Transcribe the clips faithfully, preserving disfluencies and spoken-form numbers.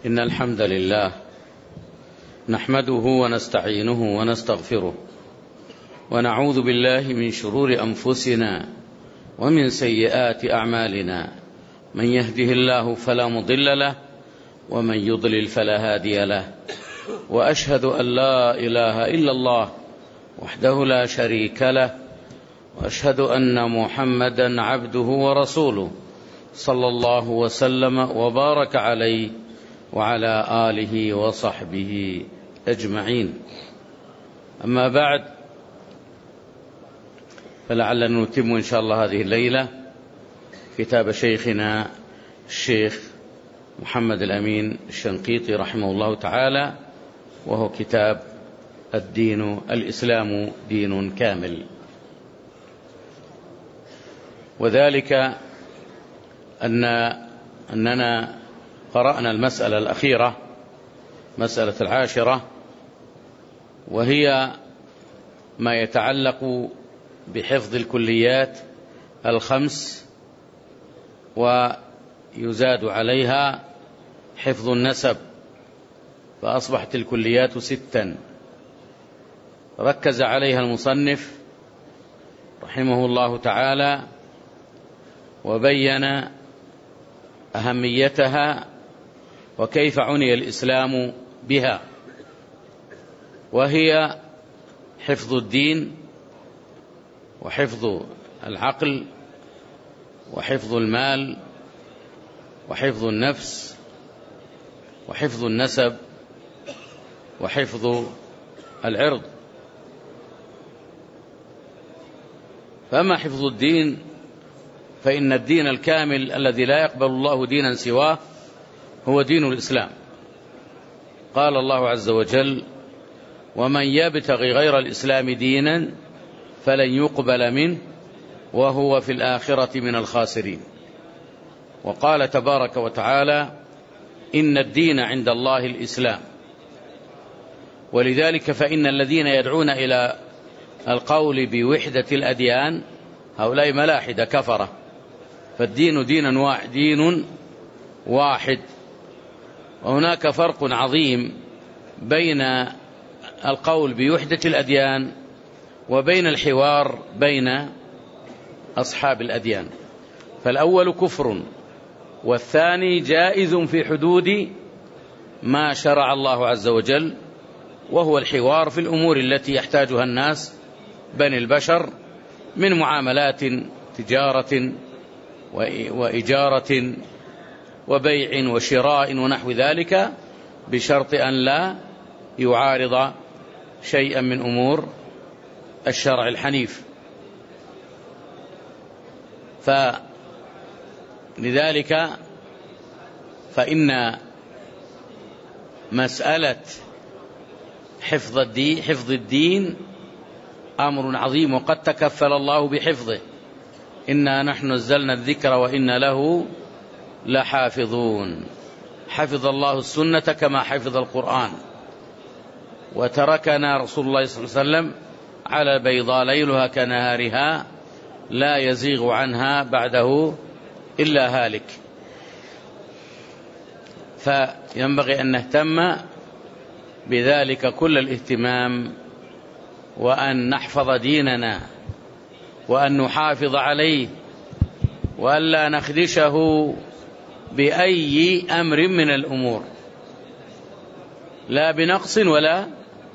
إن الحمد لله نحمده ونستعينه ونستغفره ونعوذ بالله من شرور أنفسنا ومن سيئات أعمالنا، من يهده الله فلا مضل له ومن يضلل فلا هادي له، وأشهد أن لا إله إلا الله وحده لا شريك له، وأشهد أن محمدا عبده ورسوله صلى الله وسلم وبارك عليه وعلى آله وصحبه أجمعين. أما بعد، فلعلنا نتم إن شاء الله هذه الليلة كتاب شيخنا الشيخ محمد الأمين الشنقيطي رحمه الله تعالى، وهو كتاب الدين الإسلام دين كامل. وذلك أن أننا قرأنا المسألة الأخيرة، مسألة العاشرة، وهي ما يتعلق بحفظ الكليات الخمس، ويزاد عليها حفظ النسب، فأصبحت الكليات ستا. ركز عليها المصنف رحمه الله تعالى وبين أهميتها وكيف عني الإسلام بها، وهي حفظ الدين وحفظ العقل وحفظ المال وحفظ النفس وحفظ النسب وحفظ العرض. فأما حفظ الدين فإن الدين الكامل الذي لا يقبل الله دينا سواه هو دين الإسلام. قال الله عز وجل: ومن يبتغي غير الإسلام دينا فلن يقبل منه وهو في الآخرة من الخاسرين. وقال تبارك وتعالى: إن الدين عند الله الإسلام. ولذلك فإن الذين يدعون إلى القول بوحدة الأديان هؤلاء ملاحدة كفرة، فالدين دين واحد, دين واحد. وهناك فرق عظيم بين القول بوحدة الأديان وبين الحوار بين أصحاب الأديان. فالأول كفر، والثاني جائز في حدود ما شرع الله عز وجل، وهو الحوار في الأمور التي يحتاجها الناس بني البشر من معاملات تجارة وإجارة وبيع وشراء ونحو ذلك، بشرط أن لا يعارض شيئا من أمور الشرع الحنيف. فلذلك فإن مسألة حفظ الدين, حفظ الدين أمر عظيم، وقد تكفل الله بحفظه. إنا نحن نزلنا الذكر وإنا له لحافظون. حفظ الله السنة كما حفظ القرآن، وتركنا رسول الله صلى الله عليه وسلم على بيضاء ليلها كنهارها لا يزيغ عنها بعده إلا هالك. فينبغي أن نهتم بذلك كل الاهتمام، وأن نحفظ ديننا وأن نحافظ عليه، وأن لا نخدشه بأي أمر من الأمور، لا بنقص ولا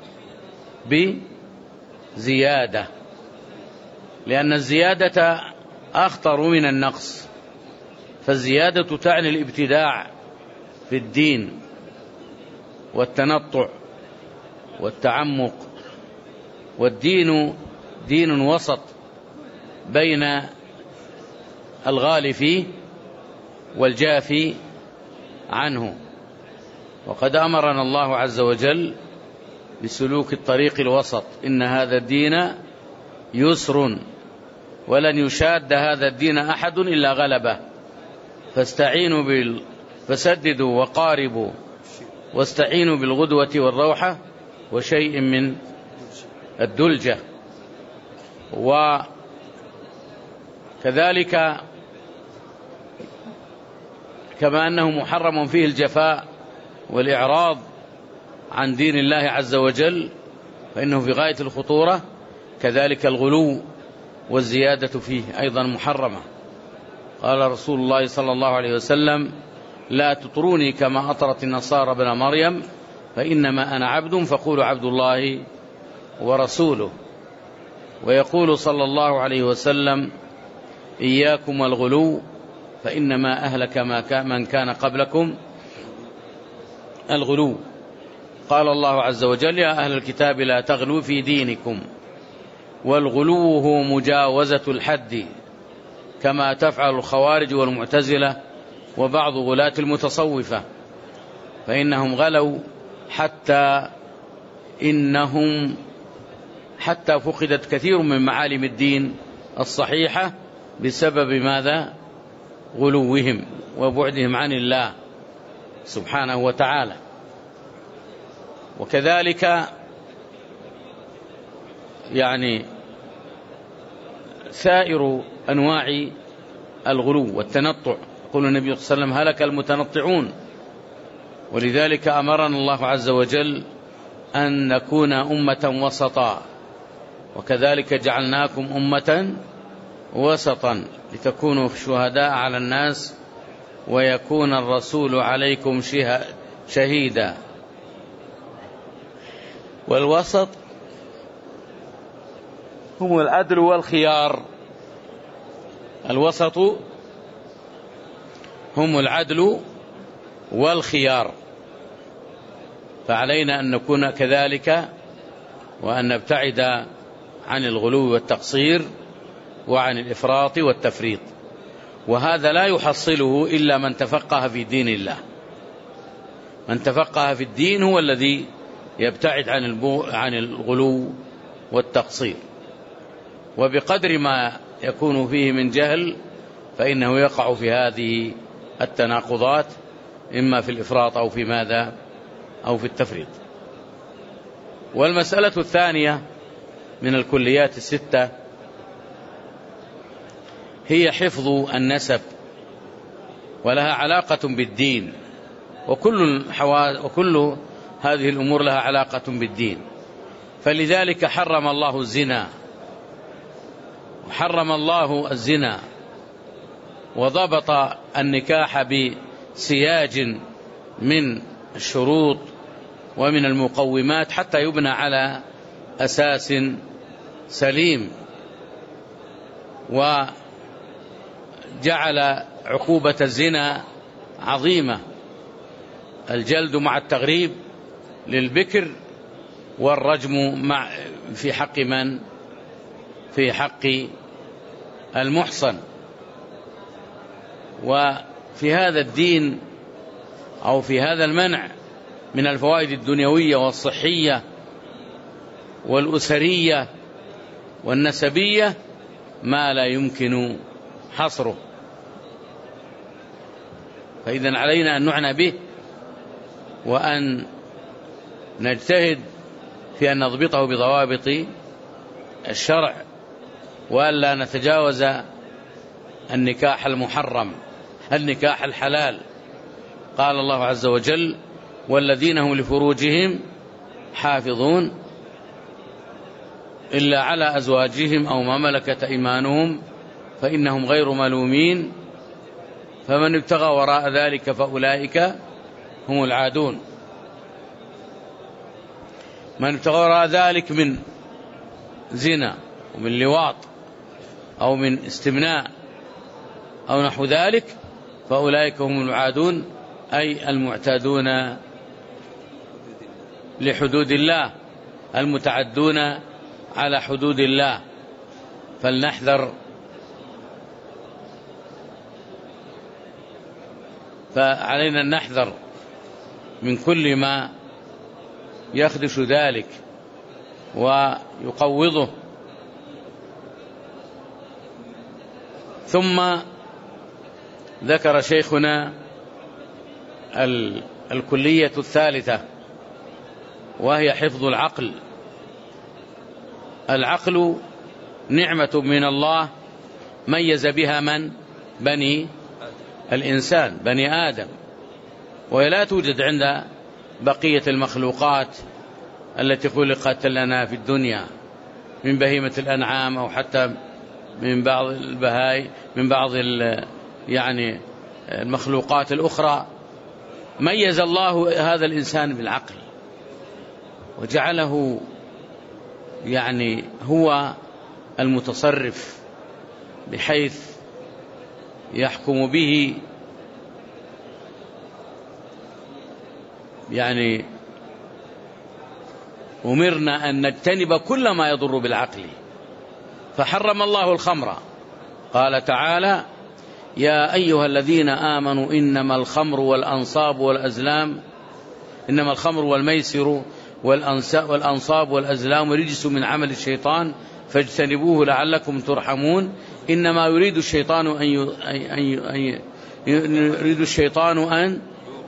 بزيادة، لأن الزيادة أخطر من النقص. فالزيادة تعني الابتداع في الدين والتنطع والتعمق، والدين دين وسط بين الغالي فيه والجافي عنه. وقد أمرنا الله عز وجل بسلوك الطريق الوسط: إن هذا الدين يسر ولن يشاد هذا الدين أحد إلا غلبه، فاستعينوا بال... فسددوا وقاربوا واستعينوا بالغدوة والروحة وشيء من الدلجة. وكذلك كما أنه محرم فيه الجفاء والإعراض عن دين الله عز وجل فإنه في غاية الخطورة، كذلك الغلو والزيادة فيه أيضا محرمة. قال رسول الله صلى الله عليه وسلم: لا تطروني كما أطرت النصارى ابن مريم، فإنما أنا عبد فقولوا عبد الله ورسوله. ويقول صلى الله عليه وسلم: إياكم والغلو فإنما أهلك من كان قبلكم الغلو. قال الله عز وجل: يا أهل الكتاب لا تغلوا في دينكم. والغلو هو مجاوزة الحد كما تفعل الخوارج والمعتزلة وبعض غلاة المتصوفة، فإنهم غلوا حتى إنهم حتى فقدت كثير من معالم الدين الصحيحة بسبب ماذا؟ غلوهم وبعدهم عن الله سبحانه وتعالى. وكذلك يعني سائر أنواع الغلو والتنطع. يقول النبي صلى الله عليه وسلم: هلك المتنطعون. ولذلك أمرنا الله عز وجل أن نكون أمة وسطا، وكذلك جعلناكم أمة وسطا لتكونوا شهداء على الناس ويكون الرسول عليكم شهيدا. والوسط هم العدل والخيار. الوسط هم العدل والخيار، فعلينا أن نكون كذلك وأن نبتعد عن الغلو والتقصير وعن الإفراط والتفريط. وهذا لا يحصله إلا من تفقه في دين الله. من تفقه في الدين هو الذي يبتعد عن عن الغلو والتقصير، وبقدر ما يكون فيه من جهل فإنه يقع في هذه التناقضات، إما في الإفراط أو في ماذا أو في التفريط. والمسألة الثانية من الكليات الستة هي حفظ النسب، ولها علاقة بالدين، وكل, وكل هذه الأمور لها علاقة بالدين. فلذلك حرم الله الزنا، وحرم الله الزنا وضبط النكاح بسياج من الشروط ومن المقومات حتى يبنى على أساس سليم، وجعل عقوبة الزنا عظيمة: الجلد مع التغريب للبكر، والرجم مع في حق من؟ في حق المحصن. وفي هذا الدين أو في هذا المنع من الفوائد الدنيوية والصحية والأسرية والنسبية ما لا يمكن حصره. فإذن علينا أن نعنى به وأن نجتهد في أن نضبطه بضوابط الشرع، وألا نتجاوز النكاح المحرم، النكاح الحلال. قال الله عز وجل: والذين هم لفروجهم حافظون إلا على أزواجهم أو ما ملكت أيمانهم فإنهم غير ملومين، فمن ابتغى وراء ذلك فأولئك هم العادون. من ابتغى وراء ذلك من زنا ومن لواط أو من استمناء أو نحو ذلك فأولئك هم العادون، أي المعتادون لحدود الله، المتعدون على حدود الله. فلنحذر. فعلينا أن نحذر من كل ما يخدش ذلك ويقوضه. ثم ذكر شيخنا الكلية الثالثة، وهي حفظ العقل. العقل نعمة من الله ميز بها من؟ بني الإنسان، بني آدم، وهي لا توجد عند بقية المخلوقات التي خلقت لنا في الدنيا من بهيمة الأنعام أو حتى من بعض البهاي من بعض يعني المخلوقات الأخرى. ميز الله هذا الإنسان بالعقل وجعله يعني هو المتصرف، بحيث يحكم به يعني أمرنا أن نجتنب كل ما يضر بالعقل. فحرم الله الخمر، قال تعالى: يا أيها الذين آمنوا إنما الخمر والأنصاب والأزلام إنما الخمر والميسر والأنصاب والأزلام رجس من عمل الشيطان فاجتنبوه لعلكم ترحمون. إنما يريد الشيطان أن ي... يريد الشيطان أن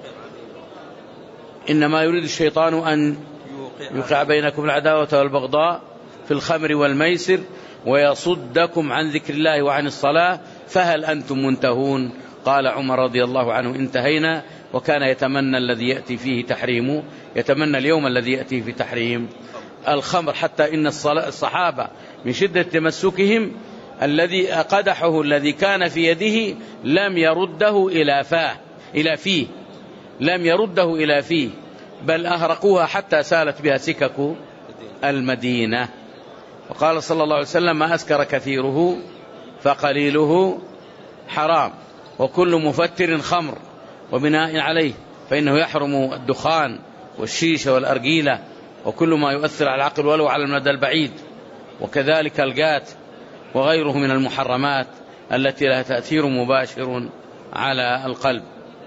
إنما يريد الشيطان أن يوقع بينكم العداوة والبغضاء في الخمر والميسر ويصدكم عن ذكر الله وعن الصلاة فهل أنتم منتهون؟ قال عمر رضي الله عنه: انتهينا. وكان يتمنى الذي يأتي فيه تحريمه، يتمنى اليوم الذي يأتي في تحريم الخمر، حتى إن الصحابة من شدة تمسكهم الذي قدحه الذي كان في يده لم يرده إلى فاه إلى فيه لم يرده إلى فيه بل أهرقوها حتى سالت بها سكك المدينة. وقال صلى الله عليه وسلم: ما أسكر كثيره فقليله حرام، وكل مفتر خمر، وبناء عليه فإنه يحرم الدخان والشيشة والأرجيلة وكل ما يؤثر على العقل ولو على المدى البعيد، وكذلك الجات وغيره من المحرمات التي لها تأثير مباشر على القلب.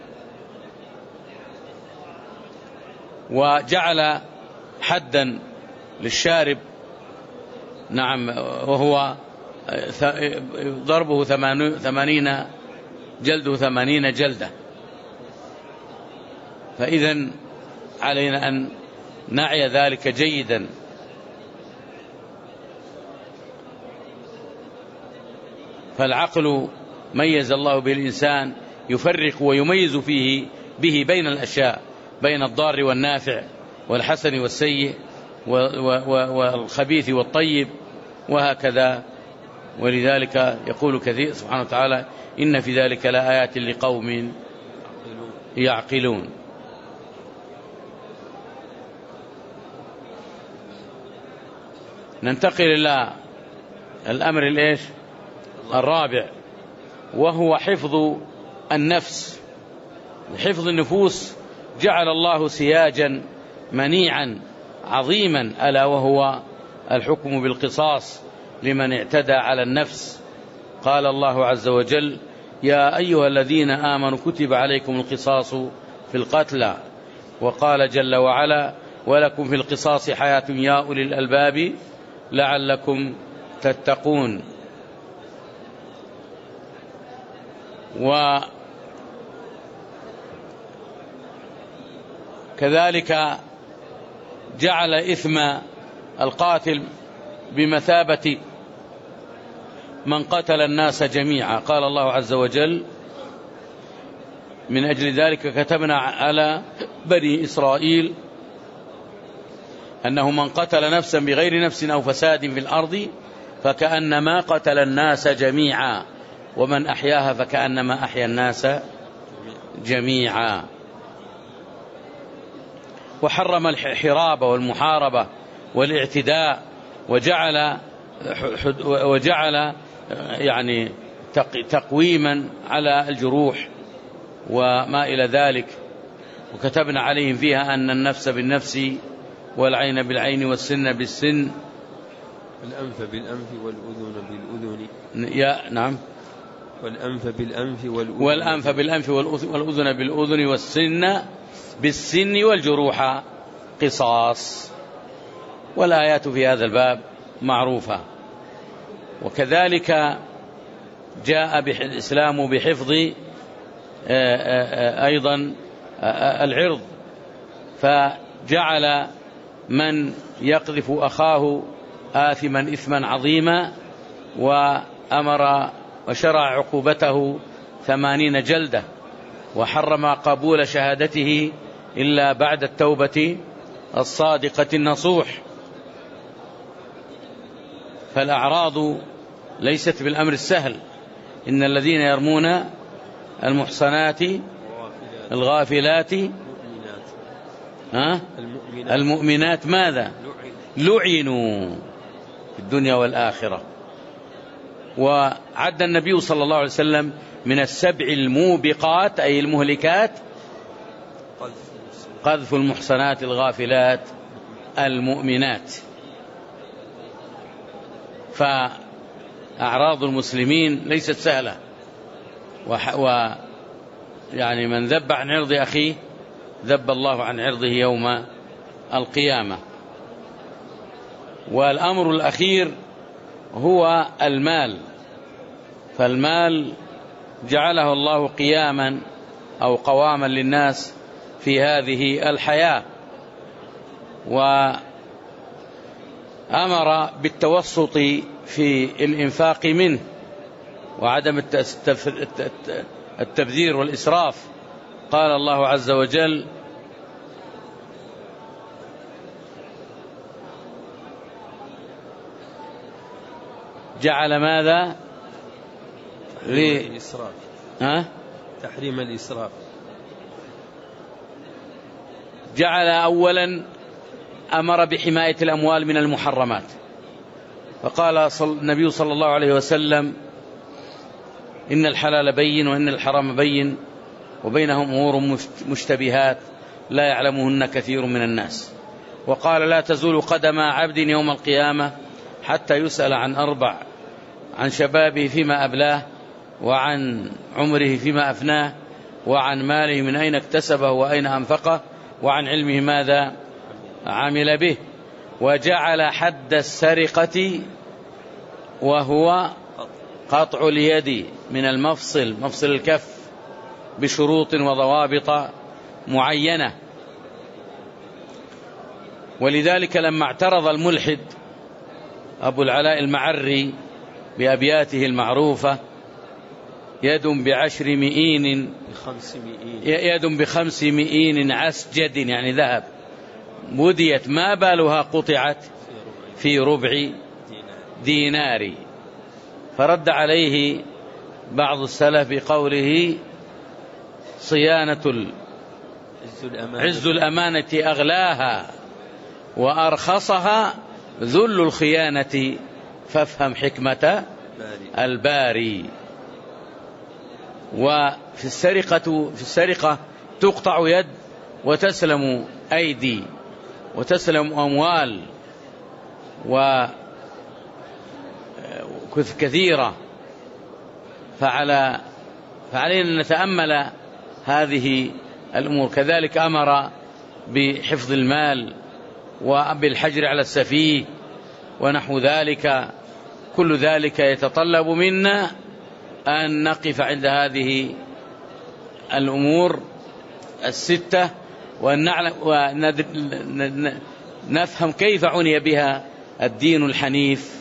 وجعل حدا للشارب، نعم، وهو ضربه ثمانين جلده ثمانين جلدة. فإذن علينا أن نعي ذلك جيدا. فالعقل ميز الله به الإنسان، يفرق ويميز فيه به بين الأشياء، بين الضار والنافع والحسن والسيء والخبيث والطيب وهكذا. ولذلك يقول كثير سبحانه وتعالى: إن في ذلك لآيات لقوم يعقلون. ننتقل إلى الأمر الإيش الرابع، وهو حفظ النفس. حفظ النفوس جعل الله سياجا منيعا عظيما، ألا وهو الحكم بالقصاص لمن اعتدى على النفس. قال الله عز وجل: يا أيها الذين آمنوا كتب عليكم القصاص في القتلى. وقال جل وعلا: ولكم في القصاص حياة يا أولي الألباب لعلكم تتقون. وكذلك جعل إثم القاتل بمثابة من قتل الناس جميعا. قال الله عز وجل: من أجل ذلك كتبنا على بني إسرائيل أنه من قتل نفسا بغير نفس أو فساد في الأرض فكأنما قتل الناس جميعا ومن أحياها فكأنما أحيا الناس جميعا. وحرم الحراب والمحاربة والاعتداء، وجعل وجعل يعني تقويما على الجروح وما إلى ذلك. وكتبنا عليهم فيها أن النفس بالنفس والعين بالعين والسن بالسن والأنف بالأنف والأذن بالأذن. يا نعم والأنف بالأنف والأذن, والأنف بالأنف والأذن بالأذن والسن بالسن والجروح قصاص. والآيات في هذا الباب معروفة. وكذلك جاء الإسلام بحفظ أيضا العرض، فجعل من يقذف أخاه آثما إثما عظيما، وأمر وشرع عقوبته ثمانين جلدة، وحرم قبول شهادته إلا بعد التوبة الصادقة النصوح. فالأعراض ليست بالأمر السهل. إن الذين يرمون المحصنات الغافلات ها المؤمنات ماذا؟ لعنوا في الدنيا والآخرة. وعد النبي صلى الله عليه وسلم من السبع الموبقات أي المهلكات قذف المحصنات الغافلات المؤمنات. فأعراض المسلمين ليست سهلة، و يعني من ذب عن عرض أخيه ذب الله عن عرضه يوم القيامة. والأمر الأخير هو المال. فالمال جعله الله قياما أو قواما للناس في هذه الحياة، وأمر بالتوسط في الإنفاق منه وعدم التبذير والإسراف. قال الله عز وجل: جعل ماذا؟ تحريم الإسراف. ها؟ تحريم الإسراف. جعل أولا أمر بحماية الأموال من المحرمات، فقال النبي صلى الله عليه وسلم: إن الحلال بين وإن الحرام بين وبينهم أمور مشتبهات لا يعلمهن كثير من الناس. وقال: لا تزول قدم عبد يوم القيامة حتى يسأل عن أربع: عن شبابه فيما أبلاه، وعن عمره فيما أفناه، وعن ماله من أين اكتسبه وأين أنفقه، وعن علمه ماذا عمل به. وجعل حد السرقة وهو قطع اليد من المفصل مفصل الكف بشروط وضوابط معينة. ولذلك لما اعترض الملحد أبو العلاء المعري بأبياته المعروفة: يد بعشر مئين يد بخمس مئين عسجد، يعني ذهب، بديت ما بالها قطعت في ربع دينار. فرد عليه بعض السلف بقوله: صيانة عز الأمانة أغلاها وأرخصها ذل الخيانة فافهم حكمة الباري. وفي السرقة في السرقة تقطع يد وتسلم أيدي وتسلم أموال وكثيرة. فعلى فعلينا أن نتأمل هذه الأمور. كذلك أمر بحفظ المال وبالحجر على السفيه ونحو ذلك. كل ذلك يتطلب منا أن نقف عند هذه الأمور الستة ونفهم كيف عني بها الدين الحنيف،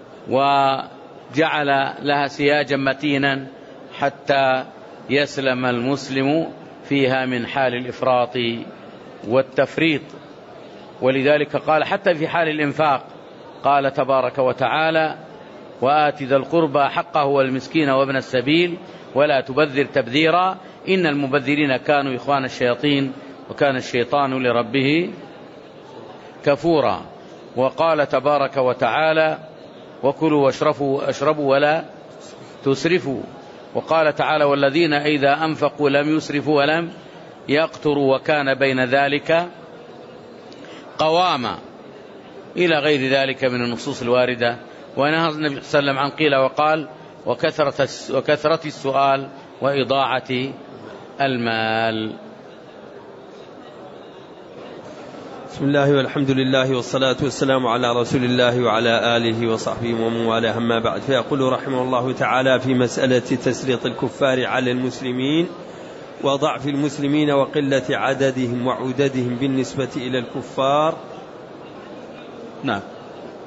وجعل لها سياجا متينا حتى يسلم المسلم فيها من حال الإفراط والتفريط. ولذلك قال حتى في حال الإنفاق قال تبارك وتعالى: وآت ذا القربى حقه والمسكين وابن السبيل ولا تبذر تبذيرا إن المبذرين كانوا إخوان الشياطين وكان الشيطان لربه كفورا. وقال تبارك وتعالى: وكلوا واشربوا أشربوا ولا تسرفوا. وقال تعالى: والذين إذا أنفقوا لم يسرفوا ولم يقتروا وكان بين ذلك قواما، إلى غير ذلك من النصوص الواردة. ونهى النبي صلى الله عليه وسلم عن قيل وقال وكثرة, وكثرة السؤال وإضاعة المال. بسم الله والحمد لله والصلاة والسلام على رسول الله وعلى آله وصحبه ومن والاه، أما بعد. فيقول رحمه الله تعالى في مسألة تسليط الكفار على المسلمين وضعف المسلمين وقلة عددهم وعددهم بالنسبة إلى الكفار، نعم،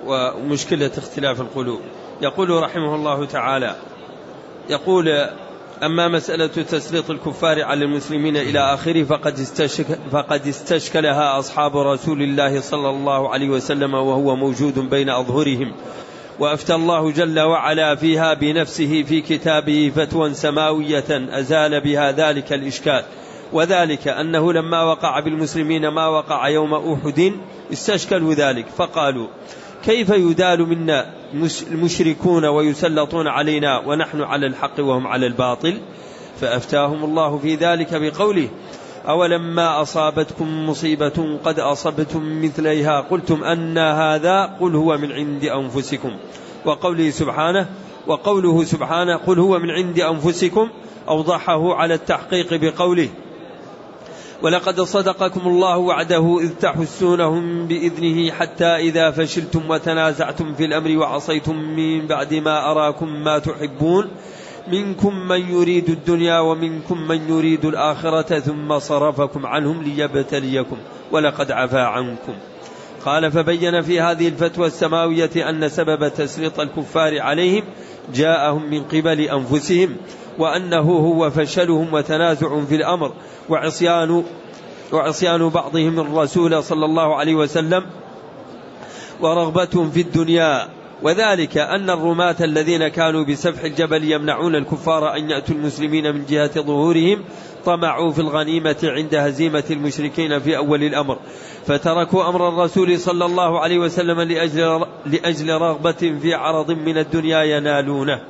ومشكلة اختلاف القلوب. يقول رحمه الله تعالى: يقول أما مسألة تسليط الكفار على المسلمين إلى آخره فقد, استشك فقد استشكلها أصحاب رسول الله صلى الله عليه وسلم وهو موجود بين أظهرهم، وأفتى الله جل وعلا فيها بنفسه في كتابه فتوى سماوية أزال بها ذلك الإشكال، وذلك أنه لما وقع بالمسلمين ما وقع يوم أحد استشكلوا ذلك فقالوا كيف يدال منا المشركون ويسلطون علينا ونحن على الحق وهم على الباطل؟ فأفتاهم الله في ذلك بقوله أولما أصابتكم مصيبة قد أصبتم مثليها قلتم أن هذا قل هو من عند أنفسكم، وقوله سبحانه وقوله سبحانه قل هو من عند أنفسكم أوضحه على التحقيق بقوله ولقد صدقكم الله وعده إذ تحسونهم بإذنه حتى إذا فشلتم وتنازعتم في الأمر وعصيتم من بعد ما أراكم ما تحبون منكم من يريد الدنيا ومنكم من يريد الآخرة ثم صرفكم عنهم ليبتليكم ولقد عفا عنكم. قال فبين في هذه الفتوى السماوية أن سبب تسليط الكفار عليهم جاءهم من قبل أنفسهم، وأنه هو فشلهم وتنازع في الأمر وعصيان, وعصيان بعضهم الرسول صلى الله عليه وسلم ورغبتهم في الدنيا، وذلك أن الرماة الذين كانوا بسفح الجبل يمنعون الكفار أن يأتوا المسلمين من جهة ظهورهم طمعوا في الغنيمة عند هزيمة المشركين في أول الأمر، فتركوا أمر الرسول صلى الله عليه وسلم لأجل, لأجل رغبة في عرض من الدنيا ينالونه.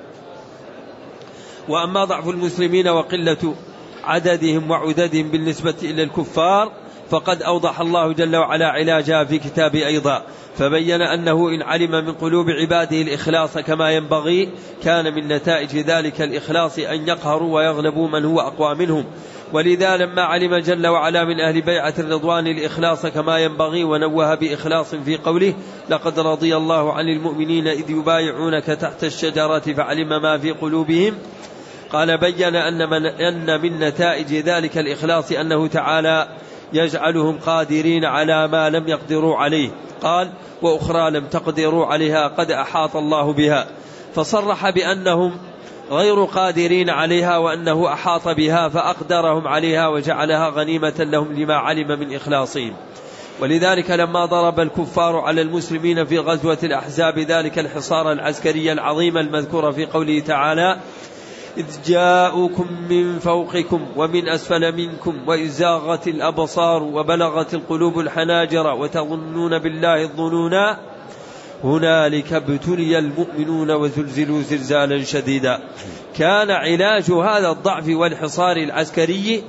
وأما ضعف المسلمين وقلة عددهم وعددهم بالنسبة إلى الكفار فقد أوضح الله جل وعلا علاجها في كتابه أيضا، فبين أنه إن علم من قلوب عباده الإخلاص كما ينبغي كان من نتائج ذلك الإخلاص أن يقهروا ويغلبوا من هو أقوى منهم. ولذا لما علم جل وعلا من أهل بيعة الرضوان الإخلاص كما ينبغي ونوه بإخلاص في قوله لقد رضي الله عن المؤمنين إذ يبايعونك تحت الشجرة فعلم ما في قلوبهم، قال بين أن من, أن من نتائج ذلك الإخلاص أنه تعالى يجعلهم قادرين على ما لم يقدروا عليه، قال وأخرى لم تقدروا عليها قد أحاط الله بها، فصرح بأنهم غير قادرين عليها وأنه أحاط بها فأقدرهم عليها وجعلها غنيمة لهم لما علم من إخلاصهم. ولذلك لما ضرب الكفار على المسلمين في غزوة الأحزاب ذلك الحصار العسكري العظيم المذكور في قوله تعالى إذ جاءوكم من فوقكم ومن أسفل منكم وإذ زاغت الأبصار وبلغت القلوب الحناجر وتظنون بالله الظنونا هنالك ابتلي المؤمنون وزلزلوا زلزالا شديدا. كان علاج هذا الضعف والحصار العسكري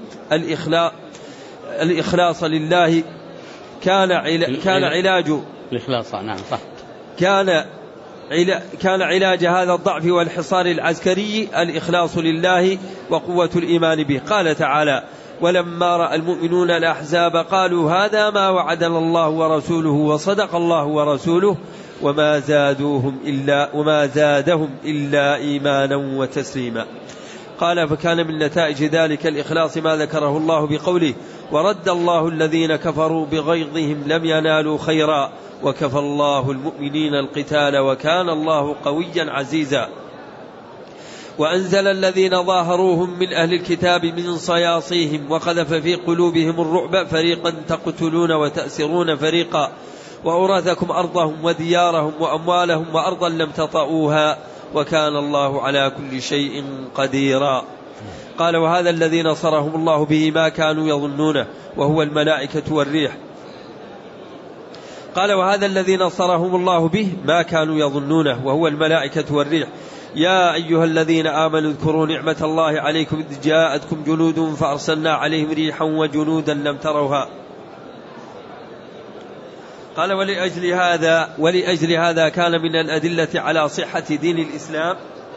الإخلاص لله، كان كان علاج الإخلاص نعم صح كان كان علاج هذا الضعف والحصار العسكري الإخلاص لله وقوة الإيمان به. قال تعالى ولما رأى المؤمنون الأحزاب قالوا هذا ما وعدنا الله ورسوله وصدق الله ورسوله وما زادوهم إلا وما زادهم إلا إيمانا وتسليما. قال فكان من نتائج ذلك الإخلاص ما ذكره الله بقوله ورد الله الذين كفروا بغيظهم لم ينالوا خيرا وكفى الله المؤمنين القتال وكان الله قويا عزيزا. وأنزل الذين ظاهروهم من أهل الكتاب من صياصيهم وقذف في قلوبهم الرعب فريقا تقتلون وتأسرون فريقا وأورثكم أرضهم وديارهم وأموالهم وأرضا لم تطئوها وكان الله على كل شيء قديرا. قال وهذا الذي نصرهم الله به ما كانوا يظنونه وهو الملائكة والريح قال وهذا الذي نصرهم الله به ما كانوا يظنونه وهو الملائكة والريح يا أيها الذين آمنوا اذكروا نعمة الله عليكم إذ جاءتكم جنود فأرسلنا عليهم ريحا وجنودا لم تروها. قال ولأجل هذا ولأجل هذا كان من الأدلة على صحة دين الإسلام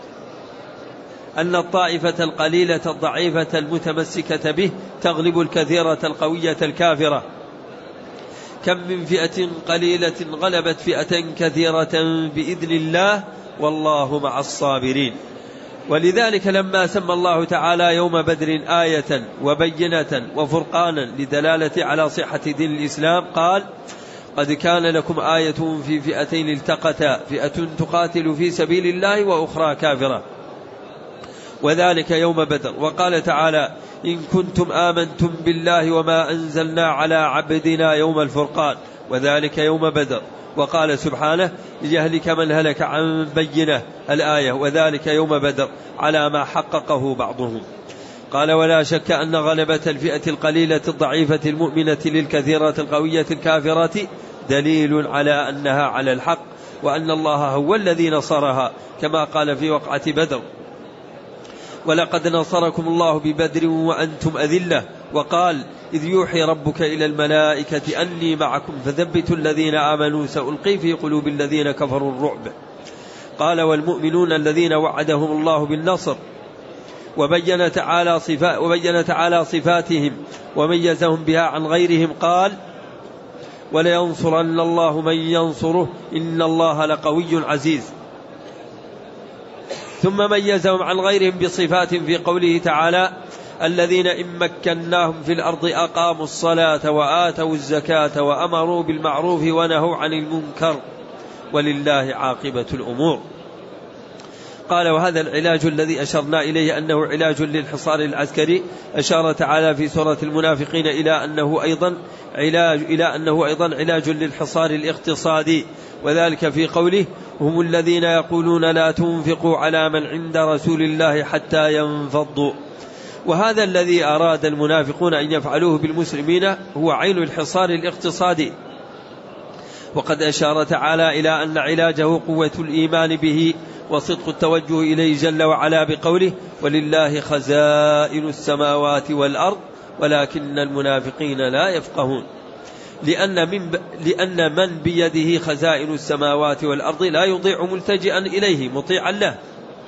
أن الطائفة القليلة الضعيفة المتمسكة به تغلب الكثيرة القوية الكافرة. كم من فئة قليلة غلبت فئة كثيرة بإذن الله والله مع الصابرين. ولذلك لما سمى الله تعالى يوم بدر آية وبينة وفرقانا لدلالة على صحة دين الإسلام قال قد كان لكم آية في فئتين التقتا فئة تقاتل في سبيل الله وأخرى كافرة وذلك يوم بدر. وقال تعالى إن كنتم آمنتم بالله وما أنزلنا على عبدنا يوم الفرقان وذلك يوم بدر. وقال سبحانه ليهلك من هلك عن بينة الآية وذلك يوم بدر على ما حققه بعضهم. قال ولا شك أن غلبة الفئة القليلة الضعيفة المؤمنة للكثيرة القوية الكافرة دليل على أنها على الحق وأن الله هو الذي نصرها كما قال في وقعة بدر ولقد نصركم الله ببدر وأنتم أذلة. وقال إذ يوحي ربك إلى الملائكة أني معكم فثبتوا الذين آمنوا سألقي في قلوب الذين كفروا الرعب. قال والمؤمنون الذين وعدهم الله بالنصر. وبين تعالى, صفات وبين تعالى صفاتهم وميزهم بها عن غيرهم. قال ولينصرن الله من ينصره إن الله لقوي عزيز. ثم ميزهم عن غيرهم بصفات في قوله تعالى الذين إن مكناهم في الأرض أقاموا الصلاة وآتوا الزكاة وأمروا بالمعروف ونهوا عن المنكر ولله عاقبة الأمور. قال وهذا العلاج الذي أشرنا إليه أنه علاج للحصار العسكري أشار تعالى في سورة المنافقين إلى أنه أيضا علاج إلى أنه أيضا علاج للحصار الاقتصادي وذلك في قوله هم الذين يقولون لا تنفقوا على من عند رسول الله حتى ينفضوا. وهذا الذي أراد المنافقون أن يفعلوه بالمسلمين هو عين الحصار الاقتصادي. وقد أشار تعالى إلى أن علاجه قوة الإيمان به وصدق التوجه إليه جل وعلا بقوله ولله خزائن السماوات والأرض ولكن المنافقين لا يفقهون. لأن من, ب... لأن من بيده خزائن السماوات والأرض لا يضيع ملتجئا إليه مطيعا له.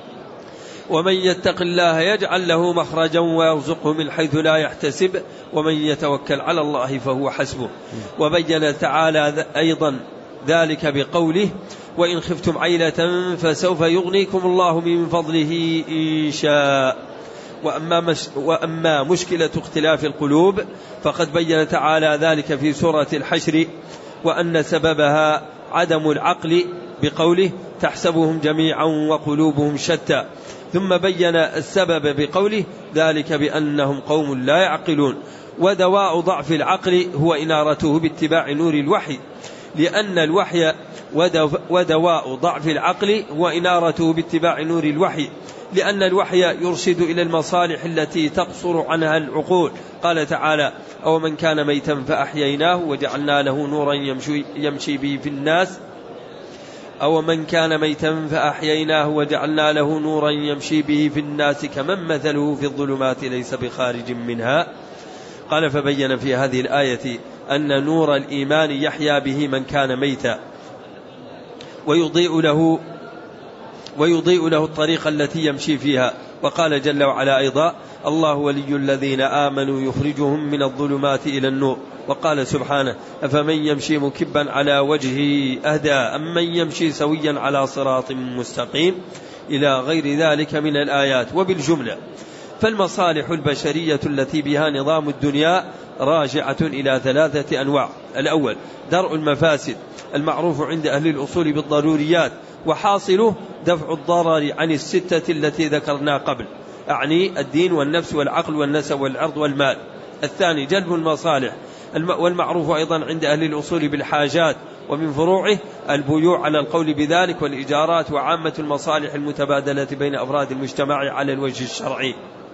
ومن يتق الله يجعل له مخرجا ويرزقه من حيث لا يحتسب ومن يتوكل على الله فهو حسبه. وبين تعالى أيضا ذلك بقوله وإن خفتم عيلة فسوف يغنيكم الله من فضله إن شاء. وأما, مش وأما مشكلة اختلاف القلوب فقد بين تعالى ذلك في سورة الحشر وأن سببها عدم العقل بقوله تحسبهم جميعا وقلوبهم شتى. ثم بين السبب بقوله ذلك بأنهم قوم لا يعقلون. ودواء ضعف العقل هو إنارته باتباع نور الوحي لأن الوحي ودواء ضعف العقل هو إنارته باتباع نور الوحي لأن الوحي يرشد إلى المصالح التي تقصر عنها العقول. قال تعالى أو من كان ميتا فأحييناه وجعلنا له نورا يمشي, يمشي به في الناس أو من كان ميتا فأحييناه وجعلنا له نورا يمشي به في الناس كمن مثله في الظلمات ليس بخارج منها. قال فبين في هذه الآية أن نور الإيمان يحيا به من كان ميتا ويضيء له ويضيء له الطريق التي يمشي فيها. وقال جل وعلا أيضا الله ولي الذين آمنوا يخرجهم من الظلمات إلى النور. وقال سبحانه أفمن يمشي مكبا على وجهه أهدى أم من يمشي سويا على صراط مستقيم إلى غير ذلك من الآيات. وبالجملة فالمصالح البشرية التي بها نظام الدنيا راجعة إلى ثلاثة أنواع. الأول درء المفاسد المعروف عند أهل الأصول بالضروريات وحاصله دفع الضرر عن الستة التي ذكرنا قبل أعني الدين والنفس والعقل والنسب والعرض والمال. الثاني جلب المصالح والمعروف أيضا عند أهل الأصول بالحاجات ومن فروعه البيوع على القول بذلك والإيجارات وعامة المصالح المتبادلة بين أفراد المجتمع على الوجه الشرعي.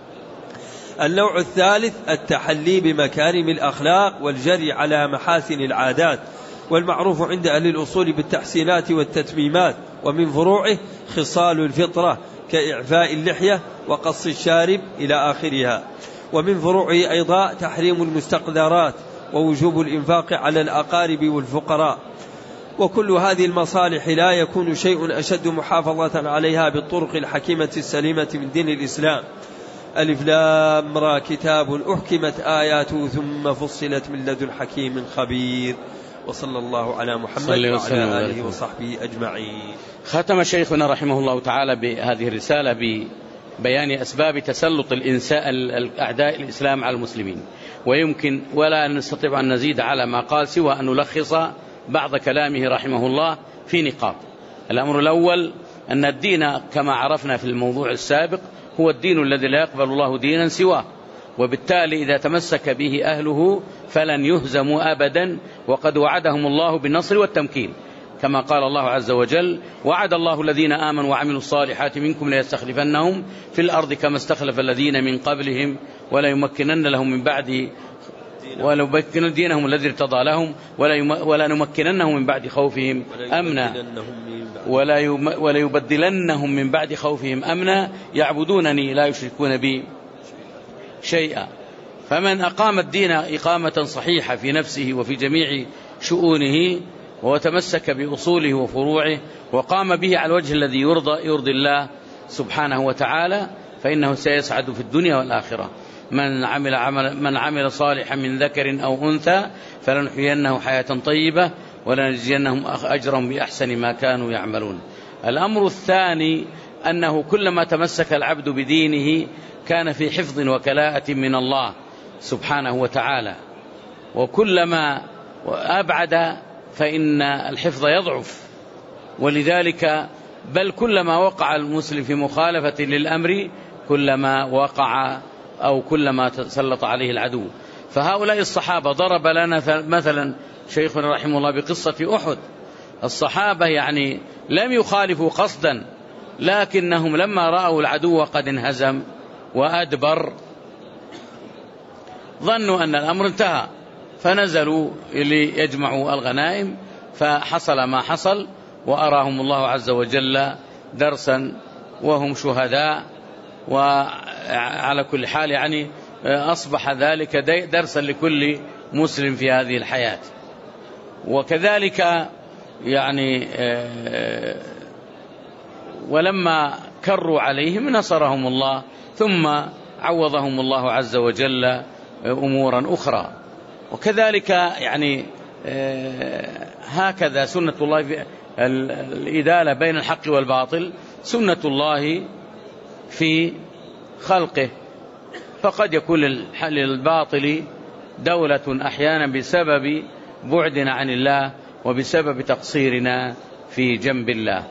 النوع الثالث التحلي بمكارم الأخلاق والجري على محاسن العادات والمعروف عند أهل الأصول بالتحسينات والتتميمات ومن فروعه خصال الفطرة كإعفاء اللحية وقص الشارب إلى آخرها. ومن فروعه أيضا تحريم المستقذرات ووجوب الإنفاق على الأقارب والفقراء. وكل هذه المصالح لا يكون شيء أشد محافظة عليها بالطرق الحكيمة السليمة من دين الإسلام. ألف لام را كتاب أحكمت آياته ثم فصلت من لدن حكيم خبير. وصلى الله على محمد وعلى آله وصحبه أجمعين. ختم شيخنا رحمه الله تعالى بهذه الرسالة ببيان أسباب تسلط الإنساء الأعداء الإسلام على المسلمين ويمكن ولا نستطيع أن نزيد على ما قال سوى أن نلخص بعض كلامه رحمه الله في نقاط. الأمر الأول أن الدين كما عرفنا في الموضوع السابق هو الدين الذي لا يقبل الله دينا سواه، وبالتالي إذا تمسك به أهله فلن يهزموا أبدا، وقد وعدهم الله بالنصر والتمكين، كما قال الله عز وجل: وعد الله الذين آمنوا وعملوا الصالحات منكم ليستخلفنهم في الأرض كما استخلف الذين من قبلهم ولا يمكنن لهم من بعد ولا يمكنن دينهم الذي ارتضى لهم ولا نمكننهم من بعد خوفهم أمنا ولا ولا يبدلنهم من بعد خوفهم أمنا يعبدونني لا يشركون بي شيئا. فمن أقام الدين إقامة صحيحة في نفسه وفي جميع شؤونه وتمسك بأصوله وفروعه وقام به على الوجه الذي يرضى يرضي الله سبحانه وتعالى فإنه سيسعد في الدنيا والآخرة. من عمل عمل من عمل صالحا من ذكر أو أنثى فلنحيينه حياة طيبة ولنجزينهم أجرهم بأحسن ما كانوا يعملون. الأمر الثاني أنه كلما تمسك العبد بدينه كان في حفظ وكلاءة من الله سبحانه وتعالى، وكلما أبعد فإن الحفظ يضعف، ولذلك بل كلما وقع المسلم في مخالفة للأمر كلما وقع أو كلما تسلط عليه العدو. فهؤلاء الصحابة ضرب لنا مثلا شيخنا رحمه الله بقصة أحد. الصحابة يعني لم يخالفوا قصدا، لكنهم لما رأوا العدو قد انهزم وأدبر ظنوا أن الأمر انتهى، فنزلوا ليجمعوا الغنائم، فحصل ما حصل، وأراهم الله عز وجل درسا وهم شهداء. وعلى كل حال يعني أصبح ذلك درسا لكل مسلم في هذه الحياة. وكذلك يعني ولما كروا عليهم نصرهم الله، ثم عوضهم الله عز وجل أمورا أخرى. وكذلك يعني هكذا سنة الله في الإدالة بين الحق والباطل، سنة الله في خلقه، فقد يكون للباطل دولة أحيانا بسبب بعدنا عن الله وبسبب تقصيرنا في جنب الله.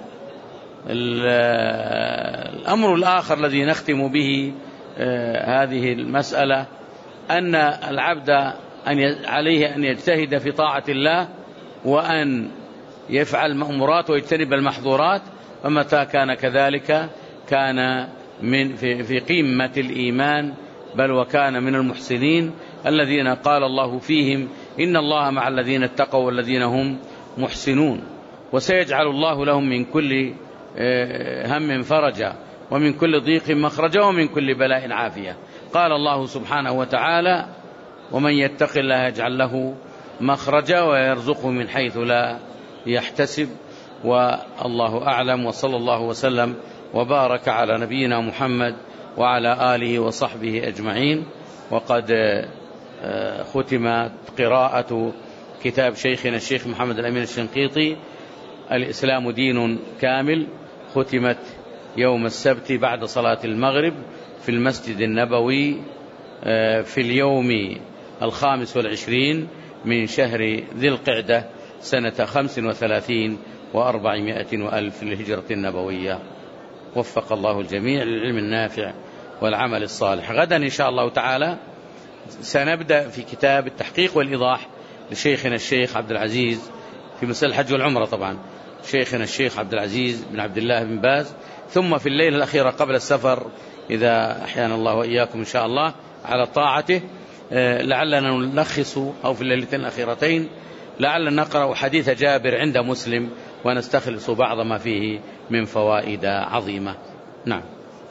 الأمر الآخر الذي نختم به هذه المسألة أن العبد أن عليه أن يجتهد في طاعة الله وأن يفعل المأمورات ويجتنب المحظورات، ومتى كان كذلك كان من في, في قمة الإيمان، بل وكان من المحسنين الذين قال الله فيهم: إن الله مع الذين اتقوا والذين هم محسنون. وسيجعل الله لهم من كل هم فرجا ومن كل ضيق مخرجا ومن كل بلاء عافية. قال الله سبحانه وتعالى: ومن يتق الله يجعل له مخرجا ويرزقه من حيث لا يحتسب. والله أعلم، وصلى الله وسلم وبارك على نبينا محمد وعلى آله وصحبه أجمعين. وقد ختمت قراءة كتاب شيخنا الشيخ محمد الأمين الشنقيطي الإسلام دين كامل، ختمت يوم السبت بعد صلاة المغرب في المسجد النبوي في اليوم الخامس والعشرين من شهر ذي القعدة سنة خمس وثلاثين وأربعمائة وألف للهجرة النبوية. وفق الله الجميع للعلم النافع والعمل الصالح. غدا إن شاء الله تعالى سنبدأ في كتاب التحقيق والإيضاح لشيخنا الشيخ عبد العزيز في مسألة الحج والعمرة، طبعا شيخنا الشيخ عبد العزيز بن عبد الله بن باز. ثم في الليلة الأخيرة قبل السفر إذا أحيانا الله وإياكم إن شاء الله على طاعته لعلنا نلخص، أو في الليلتين الأخيرتين لعلنا نقرأ حديث جابر عند مسلم ونستخلص بعض ما فيه من فوائد عظيمة. نعم.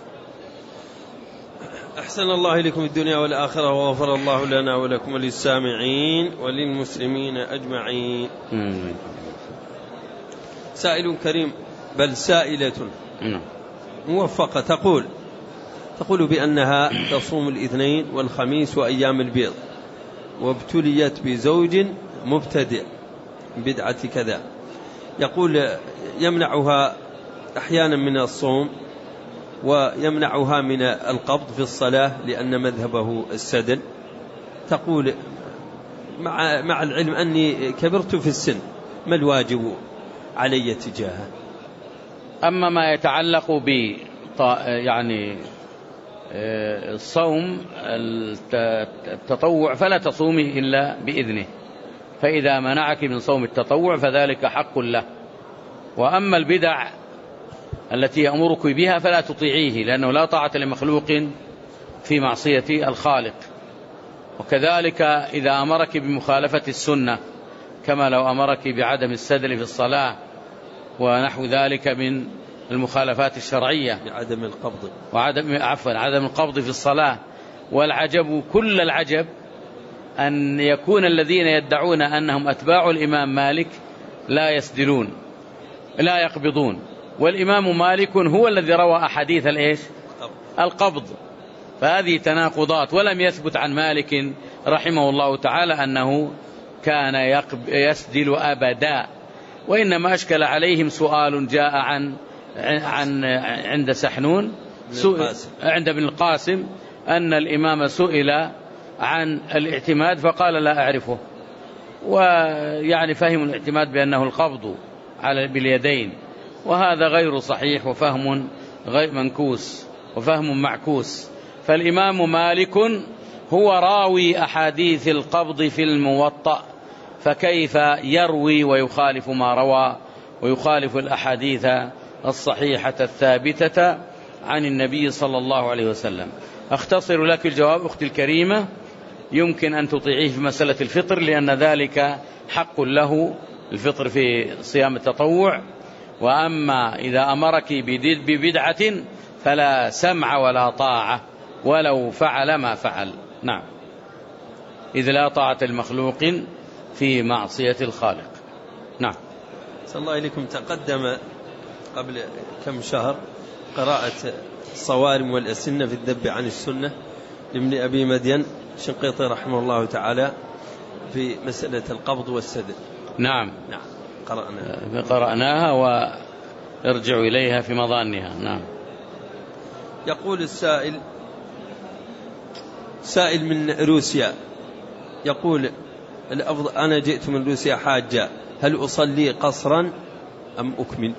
أحسن الله إليكم الدنيا والآخرة، وغفر الله لنا ولكم وللسامعين وللمسلمين أجمعين. سائل كريم بل سائلة موفقة تقول تقول بأنها تصوم الاثنين والخميس وأيام البيض، وابتليت بزوج مبتدئ بدعة كذا، يقول يمنعها أحيانا من الصوم ويمنعها من القبض في الصلاة لأن مذهبه السدل. تقول مع, مع العلم أني كبرت في السن، ما الواجب علي تجاهه؟ أما ما يتعلق ب يعني الصوم التطوع فلا تصومي إلا بإذنه، فإذا منعك من صوم التطوع فذلك حق له. وأما البدع التي يأمرك بها فلا تطيعيه، لأنه لا طاعة لمخلوق في معصية الخالق. وكذلك إذا أمرك بمخالفة السنة، كما لو أمرك بعدم السدل في الصلاة ونحو ذلك من المخالفات الشرعية، بعدم القبض وعدم عفوا عدم القبض في الصلاة. والعجب كل العجب أن يكون الذين يدعون أنهم أتباع الإمام مالك لا يسدلون لا يقبضون، والإمام مالك هو الذي روى أحاديث الإيش؟ القبض. فهذه تناقضات، ولم يثبت عن مالك رحمه الله تعالى أنه كان يسدل أبدا، وإنما أشكل عليهم سؤال جاء عن عن عند سحنون عند ابن القاسم أن الإمام سئل عن الاعتماد فقال لا أعرفه، ويعني فهم الاعتماد بأنه القبض على باليدين، وهذا غير صحيح وفهم غير منكوس وفهم معكوس. فالإمام مالك هو راوي أحاديث القبض في الموطأ، فكيف يروي ويخالف ما روى ويخالف الأحاديث الصحيحة الثابتة عن النبي صلى الله عليه وسلم؟ أختصر لك الجواب أختي الكريمة، يمكن أن تطيعيه في مسألة الفطر، لأن ذلك حق له، الفطر في صيام التطوع. وأما إذا أمرك ببدعة فلا سمع ولا طاعة ولو فعل ما فعل. نعم، إذ لا طاعة المخلوق في معصية الخالق. نعم. صلى الله عليكم. تقدم قبل كم شهر قراءة الصوارم والأسنة في الذب عن السنة لابن أبي مدين شنقيطي رحمه الله تعالى في مسألة القبض والسدل. نعم نعم قرأناها قرأناها وارجعوا إليها في مضانها. نعم. يقول السائل سائل من روسيا، يقول الأفضل أنا جئت من روسيا حاجة، هل أصلي قصرا أم أكمل؟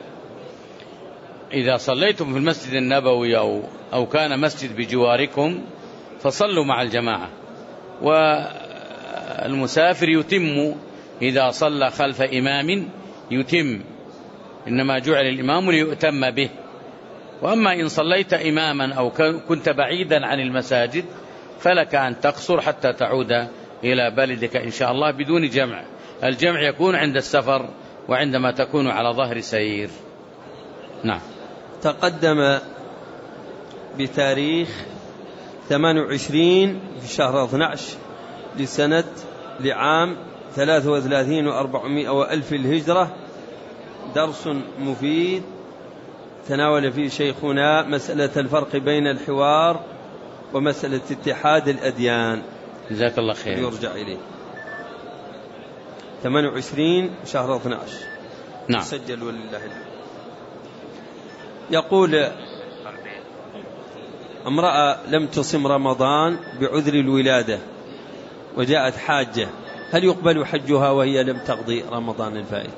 إذا صليتم في المسجد النبوي أو, أو كان مسجد بجواركم فصلوا مع الجماعة، والمسافر يتم إذا صلى خلف إمام يتم، إنما جعل الإمام ليؤتم به. وأما إن صليت إماما أو كنت بعيدا عن المساجد فلك أن تقصر حتى تعود إلى بلدك إن شاء الله بدون جمع. الجمع يكون عند السفر وعندما تكون على ظهر سير. نعم. تقدم بتاريخ ثمانية وعشرين في شهر اثني عشر لسنة لعام ثلاثة وثلاثين وأربعمائة وألف الهجرة درس مفيد تناول فيه شيخنا مسألة الفرق بين الحوار ومسألة اتحاد الأديان. جزاك الله خير. يرجع إليه ثمانية وعشرين شهر اثني عشر. نعم. سجل ولله الحمد. يقول امرأة لم تصم رمضان بعذر الولادة وجاءت حاجة، هل يقبل حجها وهي لم تقضي رمضان الفائت؟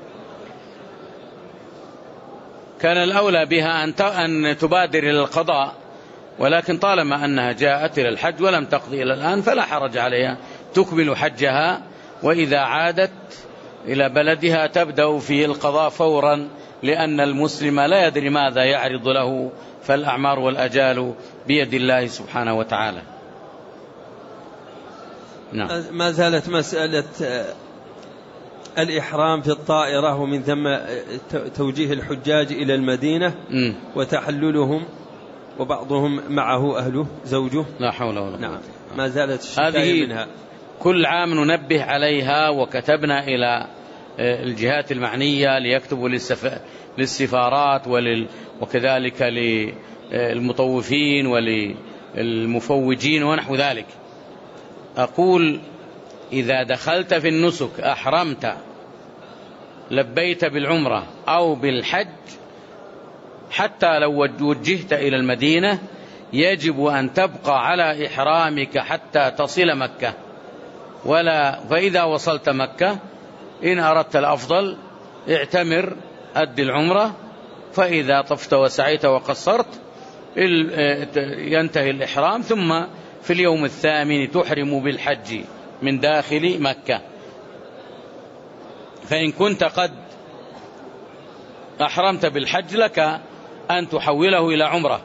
كان الأولى بها أن تبادر إلى القضاء، ولكن طالما أنها جاءت إلى الحج ولم تقضي إلى الآن فلا حرج عليها، تكمل حجها، وإذا عادت إلى بلدها تبدأ في القضاء فورا، لأن المسلم لا يدري ماذا يعرض له، فالأعمار والأجال بيد الله سبحانه وتعالى. نعم. ما زالت مسألة الإحرام في الطائرة ومن ثم توجيه الحجاج إلى المدينة م. وتحللهم وبعضهم معه أهله زوجه. لا حول ولا قوة. نعم. ما زالت الشكاية منها. كل عام ننبه عليها، وكتبنا إلى الجهات المعنية ليكتبوا للسفارات ولل وكذلك للمطوفين وللمفوجين ونحو ذلك. أقول إذا دخلت في النسك أحرمت لبيت بالعمرة أو بالحج، حتى لو وجهت إلى المدينة يجب أن تبقى على إحرامك حتى تصل مكة، ولا فإذا وصلت مكة إن أردت الأفضل اعتمر أد العمرة، فإذا طفت وسعيت وقصرت ينتهي الإحرام، ثم في اليوم الثامن تحرم بالحج من داخل مكة. فإن كنت قد أحرمت بالحج لك أن تحوله إلى عمرة.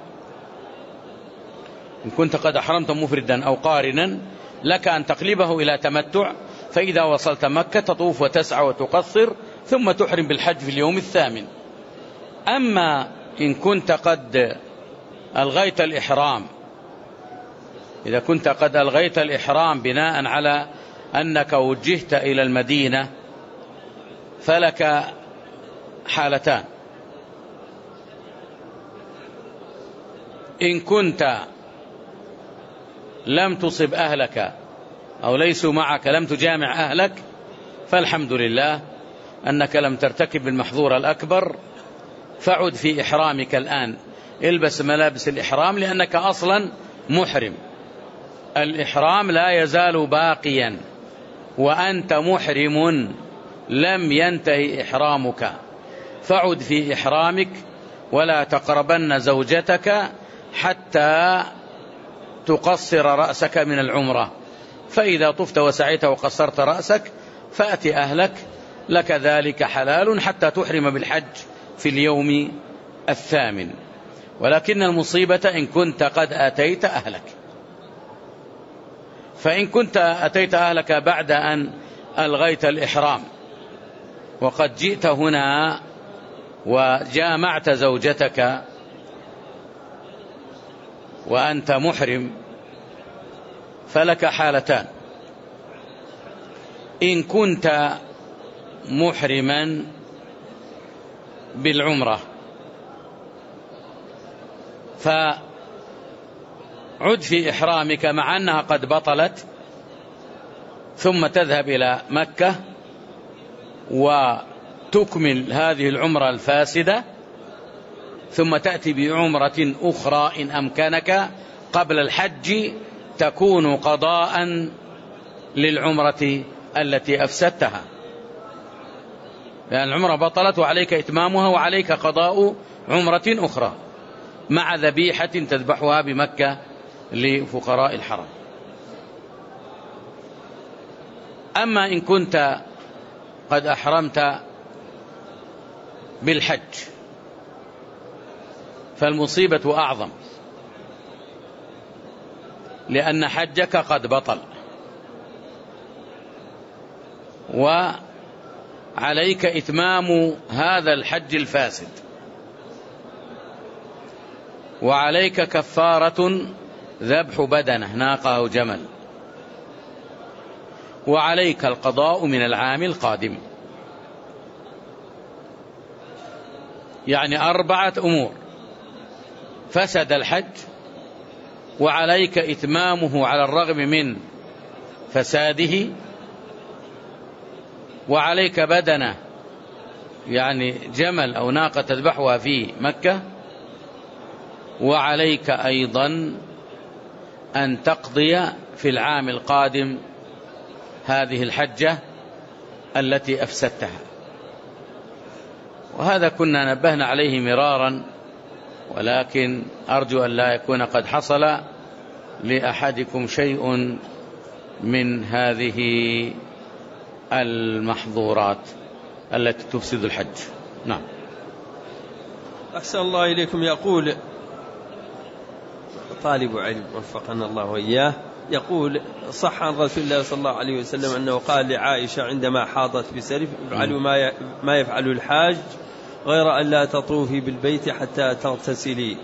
إن كنت قد أحرمت مفردا أو قارنا لك أن تقلبه إلى تمتع، فإذا وصلت مكة تطوف وتسعى وتقصر ثم تحرم بالحج في اليوم الثامن. أما إن كنت قد ألغيت الإحرام، إذا كنت قد ألغيت الإحرام بناء على أنك وجهت إلى المدينة فلك حالتان: إن كنت لم تصب أهلك أو ليسوا معك، لم تجامع أهلك، فالحمد لله أنك لم ترتكب المحظور الأكبر، فعد في إحرامك الآن، البس ملابس الإحرام لأنك أصلا محرم. الإحرام لا يزال باقيا وأنت محرم لم ينتهي إحرامك، فعد في إحرامك ولا تقربن زوجتك حتى تقصر رأسك من العمرة. فإذا طفت وسعيت وقصرت رأسك فأت أهلك، لك ذلك حلال حتى تحرم بالحج في اليوم الثامن. ولكن المصيبة إن كنت قد أتيت أهلك. فإن كنت أتيت أهلك بعد أن ألغيت الإحرام وقد جئت هنا وجامعت زوجتك وأنت محرم فلك حالتان: إن كنت محرما بالعمرة فعد في إحرامك مع أنها قد بطلت، ثم تذهب إلى مكة وتكمل هذه العمرة الفاسدة، ثم تأتي بعمرة أخرى إن أمكنك قبل الحج تكون قضاء للعمرة التي أفسدتها، لأن العمرة بطلت وعليك إتمامها وعليك قضاء عمرة أخرى مع ذبيحة تذبحها بمكة لفقراء الحرم. أما إن كنت قد أحرمت بالحج فالمصيبة أعظم، لأن حجك قد بطل وعليك إتمام هذا الحج الفاسد، وعليك كفارة ذبح بدنة ناقة أو جمل، وعليك القضاء من العام القادم. يعني أربعة أمور: فسد الحج وعليك إتمامه على الرغم من فساده، وعليك بدنة يعني جمل أو ناقة تذبحها في مكة، وعليك أيضا أن تقضي في العام القادم هذه الحجة التي أفسدتها. وهذا كنا نبهنا عليه مرارا، ولكن أرجو أن لا يكون قد حصل لأحدكم شيء من هذه المحظورات التي تفسد الحج. نعم. أحسن الله إليكم. يقول طالب علم وفقنا الله وإياه، يقول: صح عن رسول الله صلى الله عليه وسلم أنه قال لعائشة عندما حاضت بسرف: افعلوا ما يفعل الحاج غير أن لا تطوفي بالبيت حتى تغتسلي.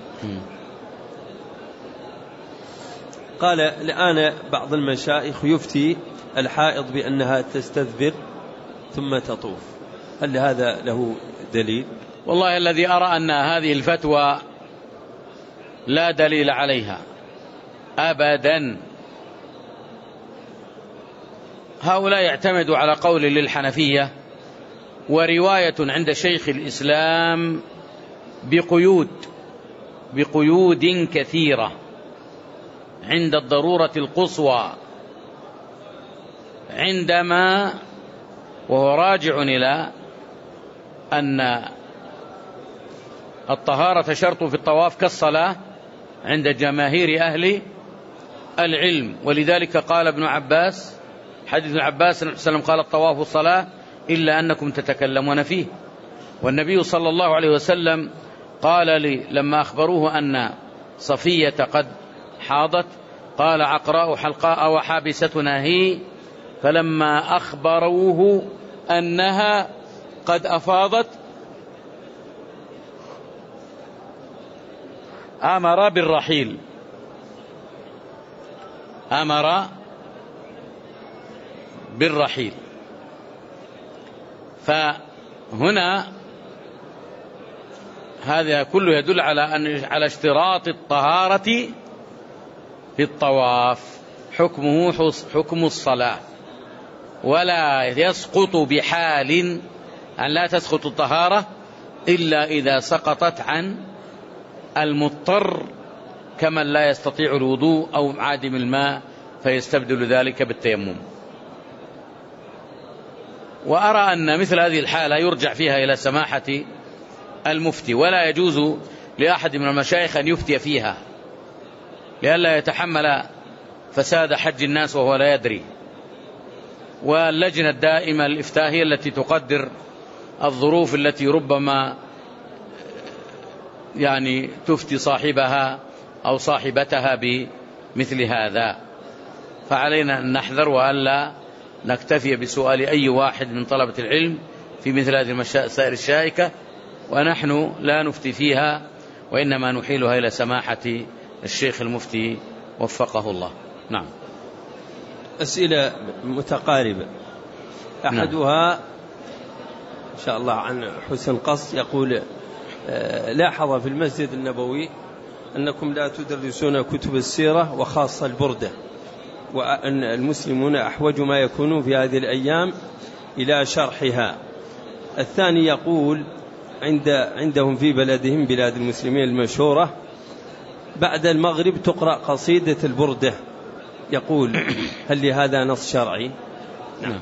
قال: الآن بعض المشايخ يفتي الحائض بأنها تستذبر ثم تطوف، هل هذا له دليل؟ والله الذي أرى أن هذه الفتوى لا دليل عليها أبدا. هؤلاء يعتمدوا على قول للحنفية ورواية عند شيخ الإسلام بقيود بقيود كثيرة عند الضرورة القصوى، عندما وهو راجع إلى أن الطهارة شرط في الطواف كالصلاة، عند جماهير أهل العلم. ولذلك قال ابن عباس، حديث ابن عباس النبي صلى الله عليه وسلم قال الطواف صلاة إلا أنكم تتكلمون فيه. والنبي صلى الله عليه وسلم قال لي لما أخبروه أن صفية قد حاضت قال عقراء حلقاء وحابستنا هي، فلما أخبروه أنها قد أفاضت أمر بالرحيل، أمر بالرحيل. فهنا هذا كله يدل على أن على اشتراط الطهارة في الطواف، حكمه حكم الصلاة، ولا يسقط بحال أن لا تسقط الطهارة إلا إذا سقطت عن المضطر كمن لا يستطيع الوضوء أو عادم الماء فيستبدل ذلك بالتيمم. وأرى أن مثل هذه الحالة يرجع فيها إلى سماحة المفتي، ولا يجوز لأحد من المشايخ أن يفتي فيها لئلا يتحمل فساد حج الناس وهو لا يدري. واللجنة الدائمة الإفتاء هي التي تقدر الظروف التي ربما يعني تفتي صاحبها أو صاحبتها بمثل هذا. فعلينا أن نحذر وألا نكتفي بسؤال أي واحد من طلبة العلم في مثل هذه المسائل الشائكة ونحن لا نفتي فيها، وإنما نحيلها إلى سماحة الشيخ المفتي وفقه الله. نعم. أسئلة متقاربة، أحدها إن شاء الله عن حسن قص يقول لاحظ في المسجد النبوي أنكم لا تدرسون كتب السيرة وخاصة البردة، وأن المسلمون أحوج ما يكونون في هذه الأيام إلى شرحها. الثاني يقول عند عندهم في بلدهم بلاد المسلمين المشهورة بعد المغرب تقرأ قصيدة البردة، يقول هل لهذا نص شرعي؟ نعم.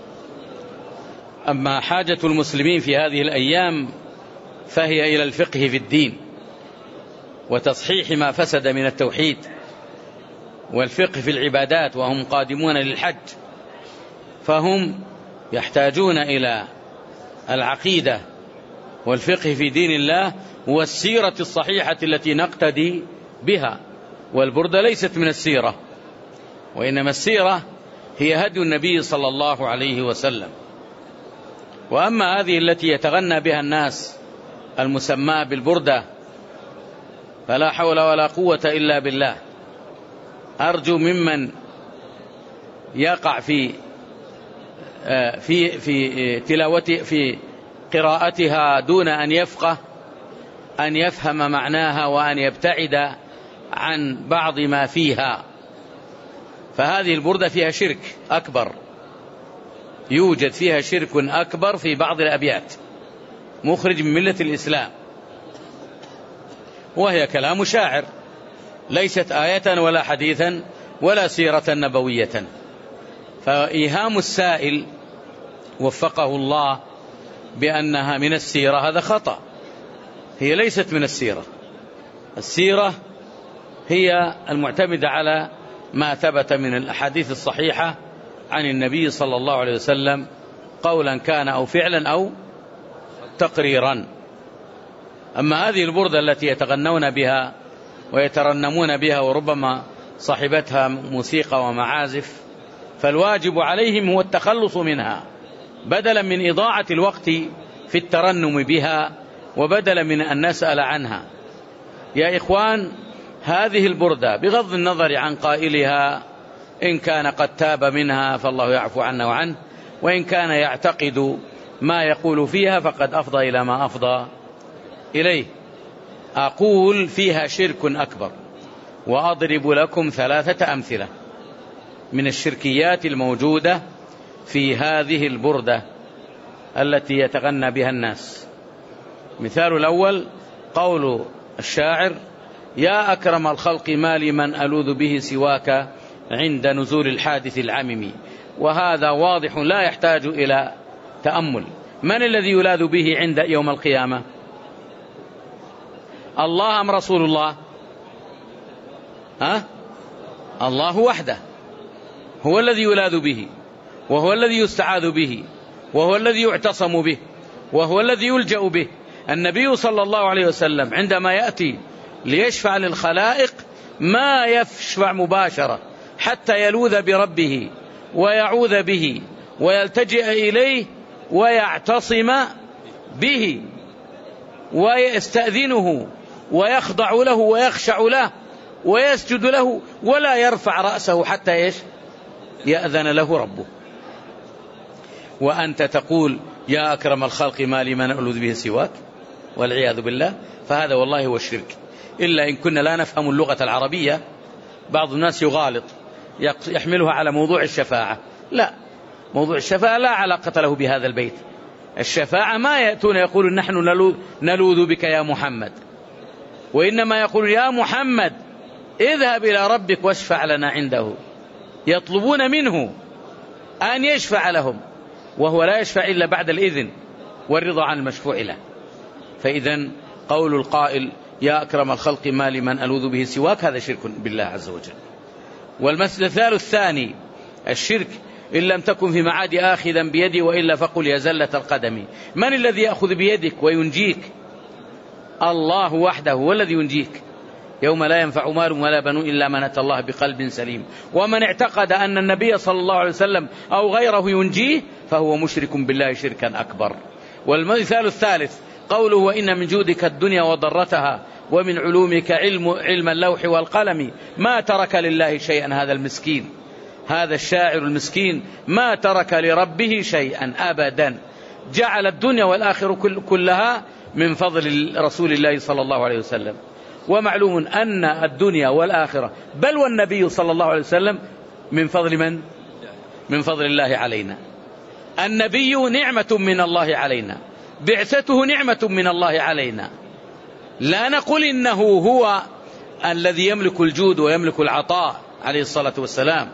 أما حاجة المسلمين في هذه الأيام فهي إلى الفقه في الدين وتصحيح ما فسد من التوحيد والفقه في العبادات، وهم قادمون للحج فهم يحتاجون إلى العقيدة والفقه في دين الله والسيرة الصحيحة التي نقتدي بها. والبردة ليست من السيرة، وإنما السيرة هي هدي النبي صلى الله عليه وسلم. وأما هذه التي يتغنى بها الناس المسماة بالبردة فلا حول ولا قوة إلا بالله. أرجو ممن يقع في في في تلاوتها في قراءتها دون أن يفقه أن يفهم معناها وأن يبتعد عن بعض ما فيها. فهذه البردة فيها شرك أكبر، يوجد فيها شرك أكبر في بعض الأبيات مخرج من ملة الإسلام، وهي كلام شاعر ليست آية ولا حديثا ولا سيرة نبوية. فإيهام السائل وفقه الله بأنها من السيرة هذا خطأ، هي ليست من السيرة. السيرة هي المعتمدة على ما ثبت من الأحاديث الصحيحة عن النبي صلى الله عليه وسلم قولا كان أو فعلا أو تقريرا. أما هذه البردة التي يتغنون بها ويترنمون بها وربما صاحبتها موسيقى ومعازف فالواجب عليهم هو التخلص منها بدلا من إضاعة الوقت في الترنم بها وبدلا من أن نسأل عنها. يا إخوان، هذه البردة بغض النظر عن قائلها إن كان قد تاب منها فالله يعفو عنه وعنه، وإن كان يعتقد ما يقول فيها فقد أفضى إلى ما أفضى إليه. أقول فيها شرك أكبر، وأضرب لكم ثلاثة أمثلة من الشركيات الموجودة في هذه البردة التي يتغنى بها الناس. مثال الأول قول الشاعر يا أكرم الخلق ما لمن ألوذ به سواك عند نزول الحادث العمم. وهذا واضح لا يحتاج إلى تأمل. من الذي يلاذ به عند يوم القيامة؟ الله أم رسول الله؟ ها؟ الله وحده هو الذي يلاذ به، وهو الذي يستعاذ به، وهو الذي يعتصم به، وهو الذي يلجأ به. النبي صلى الله عليه وسلم عندما يأتي ليشفع للخلائق ما يشفع مباشرة حتى يلوذ بربه ويعوذ به ويلتجئ إليه ويعتصم به ويستأذنه ويخضع له ويخشع له ويسجد له، ولا يرفع رأسه حتى إيش؟ يأذن له ربه. وأنت تقول يا أكرم الخلق ما لي من ألوذ به سواك، والعياذ بالله. فهذا والله هو الشرك، إلا إن كنا لا نفهم اللغة العربية. بعض الناس يغالط يحملها على موضوع الشفاعة. لا، موضوع الشفاعة لا علاقة له بهذا البيت. الشفاعة ما يأتون يقولون نحن نلوذ بك يا محمد، وإنما يقول يا محمد اذهب إلى ربك واشفع لنا عنده. يطلبون منه أن يشفع لهم، وهو لا يشفع إلا بعد الإذن والرضا عن المشفوع له. فإذن قول القائل يا أكرم الخلق ما لمن ألوذ به سواك هذا شرك بالله عز وجل. والمثال الثاني الشرك إن لم تكن في معاد آخذا بيدي وإلا فقل يا زلة القدم. من الذي يأخذ بيدك وينجيك؟ الله وحده هو الذي ينجيك يوم لا ينفع مال ولا بنون إلا من أتى الله بقلب سليم. ومن اعتقد أن النبي صلى الله عليه وسلم أو غيره ينجيه فهو مشرك بالله شركا أكبر. والمثال الثالث قوله وإن من جودك الدنيا وضرتها ومن علومك علم, علم اللوح والقلم. ما ترك لله شيئا هذا المسكين، هذا الشاعر المسكين ما ترك لربه شيئا أبدا، جعل الدنيا والآخرة كلها من فضل رسول الله صلى الله عليه وسلم. ومعلوم أن الدنيا والآخرة بل والنبي صلى الله عليه وسلم من فضل من؟ من فضل الله علينا. النبي نعمة من الله علينا، بعثته نعمة من الله علينا. لا نقول إنه هو الذي يملك الجود ويملك العطاء عليه الصلاة والسلام،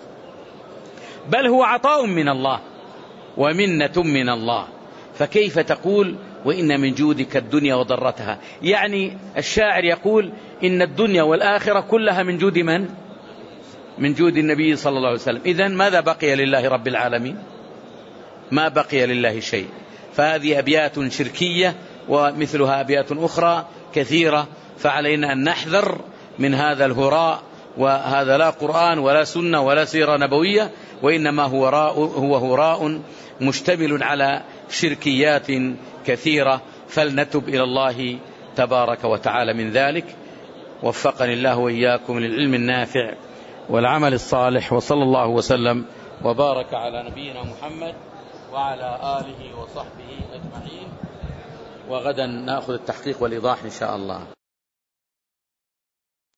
بل هو عطاء من الله ومنة من الله. فكيف تقول وإن من جودك الدنيا وضرتها؟ يعني الشاعر يقول إن الدنيا والآخرة كلها من جود من؟ من جود النبي صلى الله عليه وسلم. إذن ماذا بقي لله رب العالمين؟ ما بقي لله شيء. فهذه أبيات شركية ومثلها أبيات أخرى كثيرة، فعلينا أن نحذر من هذا الهراء. وهذا لا قرآن ولا سنة ولا سيرة نبوية، وإنما هو هراء, هو هراء مشتمل على شركيات كثيرة. فلنتب إلى الله تبارك وتعالى من ذلك. وفقني الله وإياكم للعلم النافع والعمل الصالح، وصلى الله وسلم وبارك على نبينا محمد وعلى آله وصحبه أجمعين. وغدا نأخذ التحقيق والإيضاح إن شاء الله.